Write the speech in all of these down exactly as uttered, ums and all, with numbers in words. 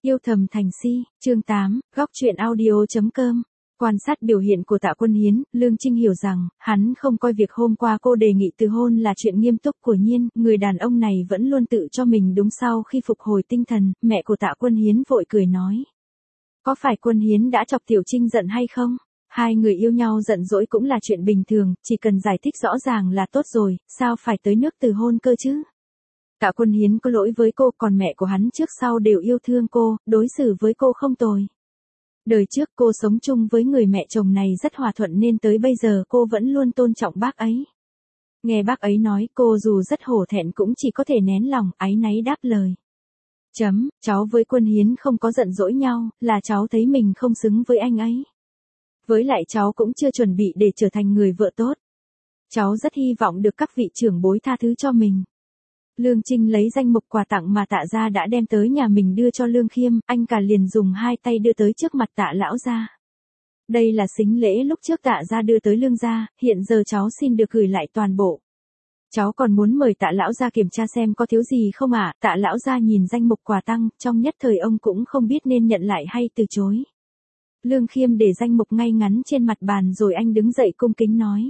Yêu thầm thành si, chương tám, góc truyện audio.com. Quan sát biểu hiện của Tạ Quân Hiến, Lương Trinh hiểu rằng, hắn không coi việc hôm qua cô đề nghị từ hôn là chuyện nghiêm túc của Nhiên, người đàn ông này vẫn luôn tự cho mình đúng. Sau khi phục hồi tinh thần, mẹ của Tạ Quân Hiến vội cười nói. Có phải Quân Hiến đã chọc Tiểu Trinh giận hay không? Hai người yêu nhau giận dỗi cũng là chuyện bình thường, chỉ cần giải thích rõ ràng là tốt rồi, sao phải tới nước từ hôn cơ chứ? Tạ Quân Hiến có lỗi với cô, còn mẹ của hắn trước sau đều yêu thương cô, đối xử với cô không tồi. Đời trước cô sống chung với người mẹ chồng này rất hòa thuận nên tới bây giờ cô vẫn luôn tôn trọng bác ấy. Nghe bác ấy nói, cô dù rất hổ thẹn cũng chỉ có thể nén lòng, áy náy đáp lời. Chấm, cháu với Quân Hiến không có giận dỗi nhau, là cháu thấy mình không xứng với anh ấy. Với lại cháu cũng chưa chuẩn bị để trở thành người vợ tốt. Cháu rất hy vọng được các vị trưởng bối tha thứ cho mình. Lương Trinh lấy danh mục quà tặng mà Tạ gia đã đem tới nhà mình đưa cho Lương Khiêm, anh cả liền dùng hai tay đưa tới trước mặt Tạ lão gia. Đây là sính lễ lúc trước Tạ gia đưa tới Lương gia, hiện giờ cháu xin được gửi lại toàn bộ. Cháu còn muốn mời Tạ lão gia kiểm tra xem có thiếu gì không ạ? À? Tạ lão gia nhìn danh mục quà tặng, trong nhất thời ông cũng không biết nên nhận lại hay từ chối. Lương Khiêm để danh mục ngay ngắn trên mặt bàn rồi anh đứng dậy cung kính nói.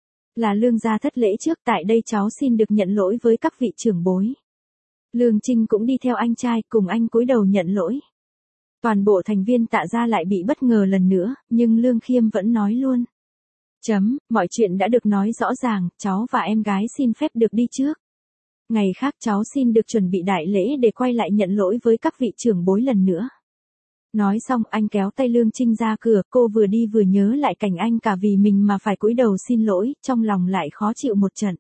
Là Lương gia thất lễ trước, tại đây cháu xin được nhận lỗi với các vị trưởng bối. Lương Trinh cũng đi theo anh trai, cùng anh cúi đầu nhận lỗi. Toàn bộ thành viên Tạ gia lại bị bất ngờ lần nữa, nhưng Lương Khiêm vẫn nói luôn. Chấm, mọi chuyện đã được nói rõ ràng, cháu và em gái xin phép được đi trước. Ngày khác cháu xin được chuẩn bị đại lễ để quay lại nhận lỗi với các vị trưởng bối lần nữa. Nói xong anh kéo tay Lương Trinh ra cửa, cô vừa đi vừa nhớ lại cảnh anh cả vì mình mà phải cúi đầu xin lỗi, trong lòng lại khó chịu một trận.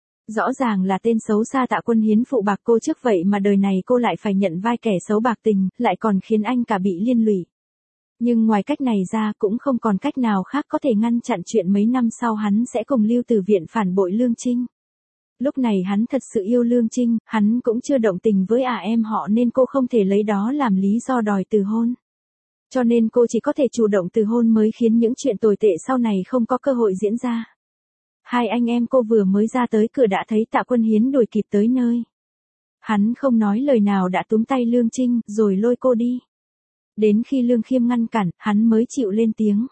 Rõ ràng là tên xấu xa Tạ Quân Hiến phụ bạc cô trước vậy mà đời này cô lại phải nhận vai kẻ xấu bạc tình, lại còn khiến anh cả bị liên lụy. Nhưng ngoài cách này ra cũng không còn cách nào khác có thể ngăn chặn chuyện mấy năm sau hắn sẽ cùng Lưu Từ Viện phản bội Lương Trinh. Lúc này hắn thật sự yêu Lương Trinh, hắn cũng chưa động tình với à em họ nên cô không thể lấy đó làm lý do đòi từ hôn. Cho nên cô chỉ có thể chủ động từ hôn mới khiến những chuyện tồi tệ sau này không có cơ hội diễn ra. Hai anh em cô vừa mới ra tới cửa đã thấy Tạ Quân Hiến đuổi kịp tới nơi. Hắn không nói lời nào đã túm tay Lương Trinh rồi lôi cô đi. Đến khi Lương Khiêm ngăn cản, hắn mới chịu lên tiếng.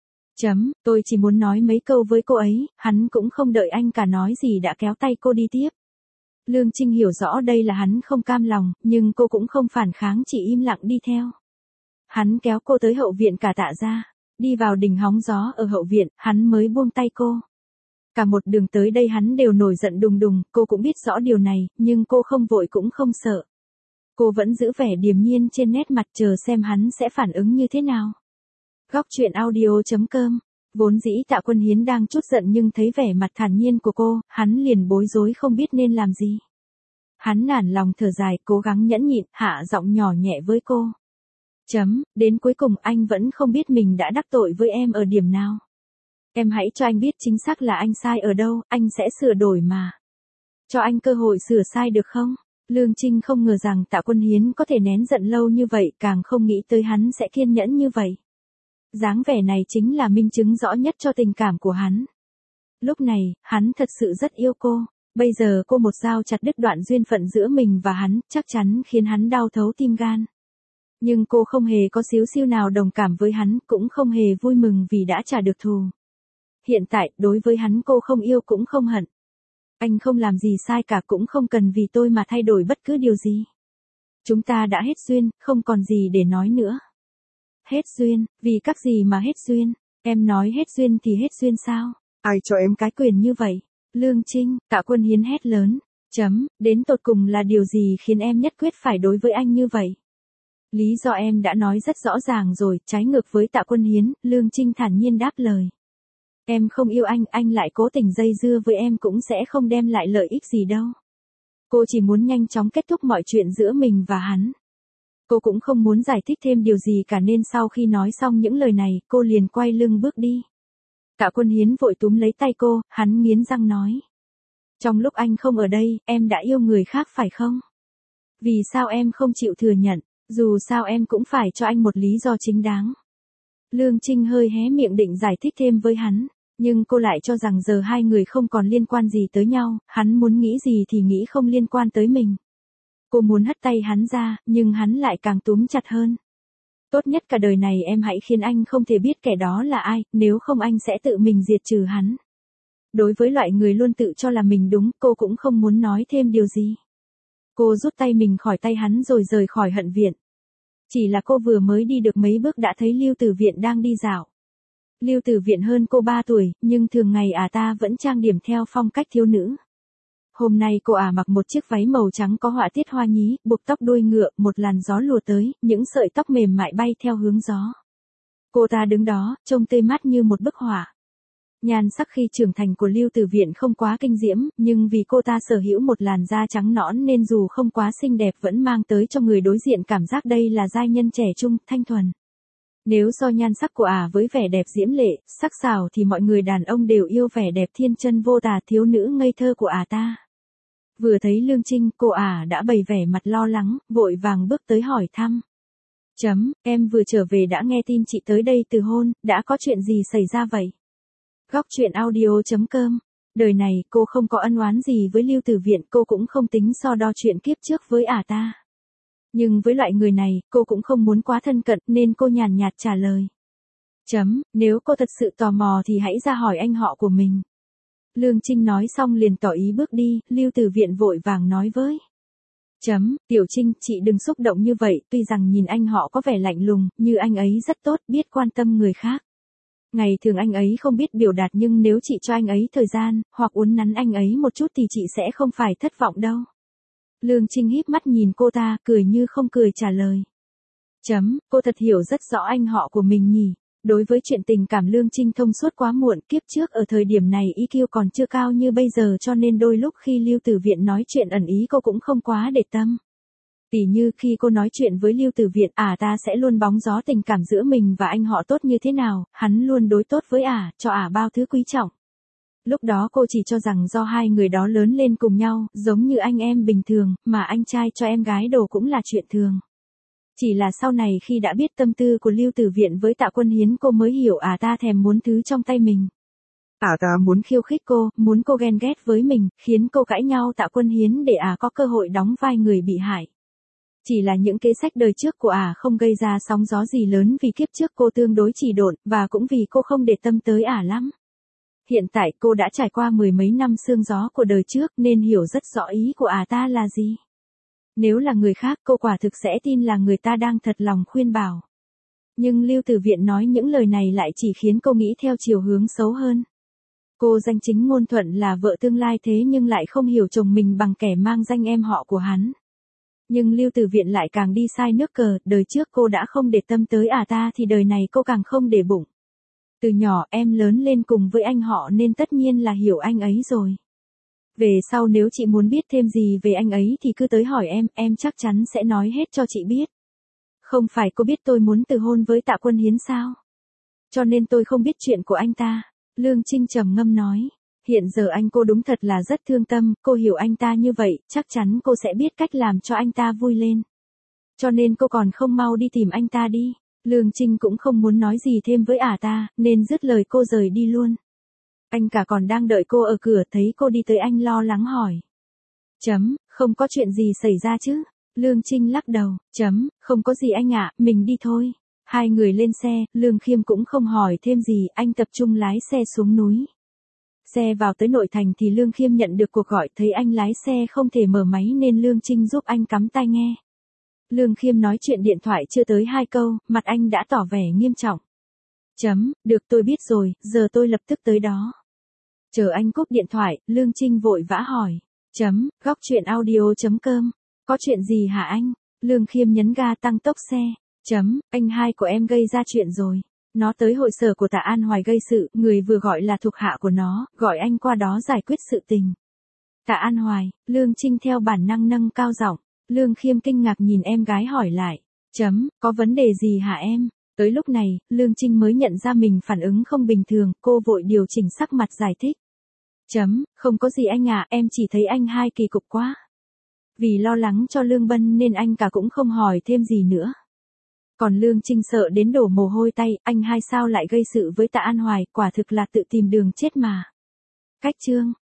Chấm, tôi chỉ muốn nói mấy câu với cô ấy, hắn cũng không đợi anh cả nói gì đã kéo tay cô đi tiếp. Lương Trinh hiểu rõ đây là hắn không cam lòng, nhưng cô cũng không phản kháng chỉ im lặng đi theo. Hắn kéo cô tới hậu viện cả Tạ gia, đi vào đình hóng gió ở hậu viện, hắn mới buông tay cô. Cả một đường tới đây hắn đều nổi giận đùng đùng, cô cũng biết rõ điều này, nhưng cô không vội cũng không sợ. Cô vẫn giữ vẻ điềm nhiên trên nét mặt chờ xem hắn sẽ phản ứng như thế nào. Góc truyện audio.com. Vốn dĩ Tạ Quân Hiến đang chút giận nhưng thấy vẻ mặt thản nhiên của cô, hắn liền bối rối không biết nên làm gì. Hắn nản lòng thở dài, cố gắng nhẫn nhịn, hạ giọng nhỏ nhẹ với cô. Chấm, đến cuối cùng anh vẫn không biết mình đã đắc tội với em ở điểm nào. Em hãy cho anh biết chính xác là anh sai ở đâu, anh sẽ sửa đổi mà. Cho anh cơ hội sửa sai được không? Lương Trinh không ngờ rằng Tạ Quân Hiến có thể nén giận lâu như vậy, càng không nghĩ tới hắn sẽ kiên nhẫn như vậy. Dáng vẻ này chính là minh chứng rõ nhất cho tình cảm của hắn. Lúc này, hắn thật sự rất yêu cô. Bây giờ cô một dao chặt đứt đoạn duyên phận giữa mình và hắn, chắc chắn khiến hắn đau thấu tim gan. Nhưng cô không hề có xíu xiu nào đồng cảm với hắn, cũng không hề vui mừng vì đã trả được thù. Hiện tại, đối với hắn cô không yêu cũng không hận. Anh không làm gì sai cả, cũng không cần vì tôi mà thay đổi bất cứ điều gì. Chúng ta đã hết duyên, không còn gì để nói nữa. Hết duyên, vì các gì mà hết duyên? Em nói hết duyên thì hết duyên sao? Ai cho em cái quyền như vậy? Lương Trinh, Tạ Quân Hiến hét lớn. Chấm, đến tột cùng là điều gì khiến em nhất quyết phải đối với anh như vậy? Lý do em đã nói rất rõ ràng rồi, trái ngược với Tạ Quân Hiến, Lương Trinh thản nhiên đáp lời. Em không yêu anh, anh lại cố tình dây dưa với em cũng sẽ không đem lại lợi ích gì đâu. Cô chỉ muốn nhanh chóng kết thúc mọi chuyện giữa mình và hắn. Cô cũng không muốn giải thích thêm điều gì cả nên sau khi nói xong những lời này, cô liền quay lưng bước đi. Tạ Quân Hiến vội túm lấy tay cô, hắn nghiến răng nói. Trong lúc anh không ở đây, em đã yêu người khác phải không? Vì sao em không chịu thừa nhận, dù sao em cũng phải cho anh một lý do chính đáng. Lương Trinh hơi hé miệng định giải thích thêm với hắn, nhưng cô lại cho rằng giờ hai người không còn liên quan gì tới nhau, hắn muốn nghĩ gì thì nghĩ không liên quan tới mình. Cô muốn hất tay hắn ra, nhưng hắn lại càng túm chặt hơn. Tốt nhất cả đời này em hãy khiến anh không thể biết kẻ đó là ai, nếu không anh sẽ tự mình diệt trừ hắn. Đối với loại người luôn tự cho là mình đúng, cô cũng không muốn nói thêm điều gì. Cô rút tay mình khỏi tay hắn rồi rời khỏi hận viện. Chỉ là cô vừa mới đi được mấy bước đã thấy Lưu Tử Viện đang đi dạo. Lưu Tử Viện hơn cô ba tuổi, nhưng thường ngày ả ta vẫn trang điểm theo phong cách thiếu nữ. Hôm nay cô ả mặc một chiếc váy màu trắng có họa tiết hoa nhí, buộc tóc đuôi ngựa, một làn gió lùa tới, những sợi tóc mềm mại bay theo hướng gió. Cô ta đứng đó, trông tươi mát như một bức họa. Nhan sắc khi trưởng thành của Lưu Tử Viện không quá kinh diễm, nhưng vì cô ta sở hữu một làn da trắng nõn nên dù không quá xinh đẹp vẫn mang tới cho người đối diện cảm giác đây là giai nhân trẻ trung, thanh thuần. Nếu so nhan sắc của ả với vẻ đẹp diễm lệ, sắc sảo thì mọi người đàn ông đều yêu vẻ đẹp thiên chân vô tà thiếu nữ ngây thơ của ả ta. Vừa thấy Lương Trinh, cô ả đã bày vẻ mặt lo lắng, vội vàng bước tới hỏi thăm. Chấm, em vừa trở về đã nghe tin chị tới đây từ hôn, đã có chuyện gì xảy ra vậy? Góc truyện audio chấm com. Đời này cô không có ân oán gì với Lưu Tử Viện, cô cũng không tính so đo chuyện kiếp trước với ả ta. Nhưng với loại người này, cô cũng không muốn quá thân cận nên cô nhàn nhạt trả lời. Chấm, nếu cô thật sự tò mò thì hãy ra hỏi anh họ của mình. Lương Trinh nói xong liền tỏ ý bước đi, Lưu Tử Viện vội vàng nói với. Chấm, Tiểu Trinh, chị đừng xúc động như vậy, tuy rằng nhìn anh họ có vẻ lạnh lùng, nhưng anh ấy rất tốt, biết quan tâm người khác. Ngày thường anh ấy không biết biểu đạt nhưng nếu chị cho anh ấy thời gian, hoặc uốn nắn anh ấy một chút thì chị sẽ không phải thất vọng đâu. Lương Trinh híp mắt nhìn cô ta, cười như không cười trả lời. Chấm, cô thật hiểu rất rõ anh họ của mình nhỉ. Đối với chuyện tình cảm Lương Trinh thông suốt quá muộn, kiếp trước ở thời điểm này i kiu còn chưa cao như bây giờ cho nên đôi lúc khi Lưu Tử Viện nói chuyện ẩn ý cô cũng không quá để tâm. Tỉ như khi cô nói chuyện với Lưu Tử Viện, ả ta sẽ luôn bóng gió tình cảm giữa mình và anh họ tốt như thế nào, hắn luôn đối tốt với ả, cho ả bao thứ quý trọng. Lúc đó cô chỉ cho rằng do hai người đó lớn lên cùng nhau, giống như anh em bình thường, mà anh trai cho em gái đồ cũng là chuyện thường. Chỉ là sau này khi đã biết tâm tư của Lưu Tử Viện với Tạ Quân Hiến cô mới hiểu ả ta thèm muốn thứ trong tay mình. Ả ta muốn khiêu khích cô, muốn cô ghen ghét với mình, khiến cô cãi nhau Tạ Quân Hiến để ả có cơ hội đóng vai người bị hại. Chỉ là những kế sách đời trước của ả không gây ra sóng gió gì lớn vì kiếp trước cô tương đối trì độn, và cũng vì cô không để tâm tới ả lắm. Hiện tại cô đã trải qua mười mấy năm sương gió của đời trước nên hiểu rất rõ ý của ả ta là gì. Nếu là người khác cô quả thực sẽ tin là người ta đang thật lòng khuyên bảo. Nhưng Lưu Tử Viện nói những lời này lại chỉ khiến cô nghĩ theo chiều hướng xấu hơn. Cô danh chính ngôn thuận là vợ tương lai thế nhưng lại không hiểu chồng mình bằng kẻ mang danh em họ của hắn. Nhưng Lưu Tử Viện lại càng đi sai nước cờ, đời trước cô đã không để tâm tới ả ta thì đời này cô càng không để bụng. Từ nhỏ em lớn lên cùng với anh họ nên tất nhiên là hiểu anh ấy rồi. Về sau nếu chị muốn biết thêm gì về anh ấy thì cứ tới hỏi em, em chắc chắn sẽ nói hết cho chị biết. Không phải cô biết tôi muốn từ hôn với Tạ Quân Hiến sao? Cho nên tôi không biết chuyện của anh ta. Lương Trinh trầm ngâm nói. Hiện giờ anh cô đúng thật là rất thương tâm, cô hiểu anh ta như vậy, chắc chắn cô sẽ biết cách làm cho anh ta vui lên. Cho nên cô còn không mau đi tìm anh ta đi. Lương Trinh cũng không muốn nói gì thêm với ả ta, nên dứt lời cô rời đi luôn. Anh cả còn đang đợi cô ở cửa, thấy cô đi tới anh lo lắng hỏi. Chấm, không có chuyện gì xảy ra chứ? Lương Trinh lắc đầu, chấm, không có gì anh ạ, mình đi thôi. Hai người lên xe, Lương Khiêm cũng không hỏi thêm gì, anh tập trung lái xe xuống núi. Xe vào tới nội thành thì Lương Khiêm nhận được cuộc gọi, thấy anh lái xe không thể mở máy nên Lương Trinh giúp anh cắm tai nghe. Lương Khiêm nói chuyện điện thoại chưa tới hai câu, mặt anh đã tỏ vẻ nghiêm trọng. Chấm, được tôi biết rồi, giờ tôi lập tức tới đó. Chờ anh cúp điện thoại, Lương Trinh vội vã hỏi. Chấm, góc truyện audio chấm com. Có chuyện gì hả anh? Lương Khiêm nhấn ga tăng tốc xe. Chấm, anh hai của em gây ra chuyện rồi. Nó tới hội sở của Tạ An Hoài gây sự, người vừa gọi là thuộc hạ của nó, gọi anh qua đó giải quyết sự tình. Tạ An Hoài, Lương Trinh theo bản năng nâng cao giọng. Lương Khiêm kinh ngạc nhìn em gái hỏi lại. Chấm, có vấn đề gì hả em? Tới lúc này, Lương Trinh mới nhận ra mình phản ứng không bình thường, cô vội điều chỉnh sắc mặt giải thích. Chấm, không có gì anh ạ, em chỉ thấy anh hai kỳ cục quá. Vì lo lắng cho Lương Bân nên anh cả cũng không hỏi thêm gì nữa. Còn Lương Trinh sợ đến đổ mồ hôi tay, anh hai sao lại gây sự với Tạ An Hoài, quả thực là tự tìm đường chết mà. Cách chương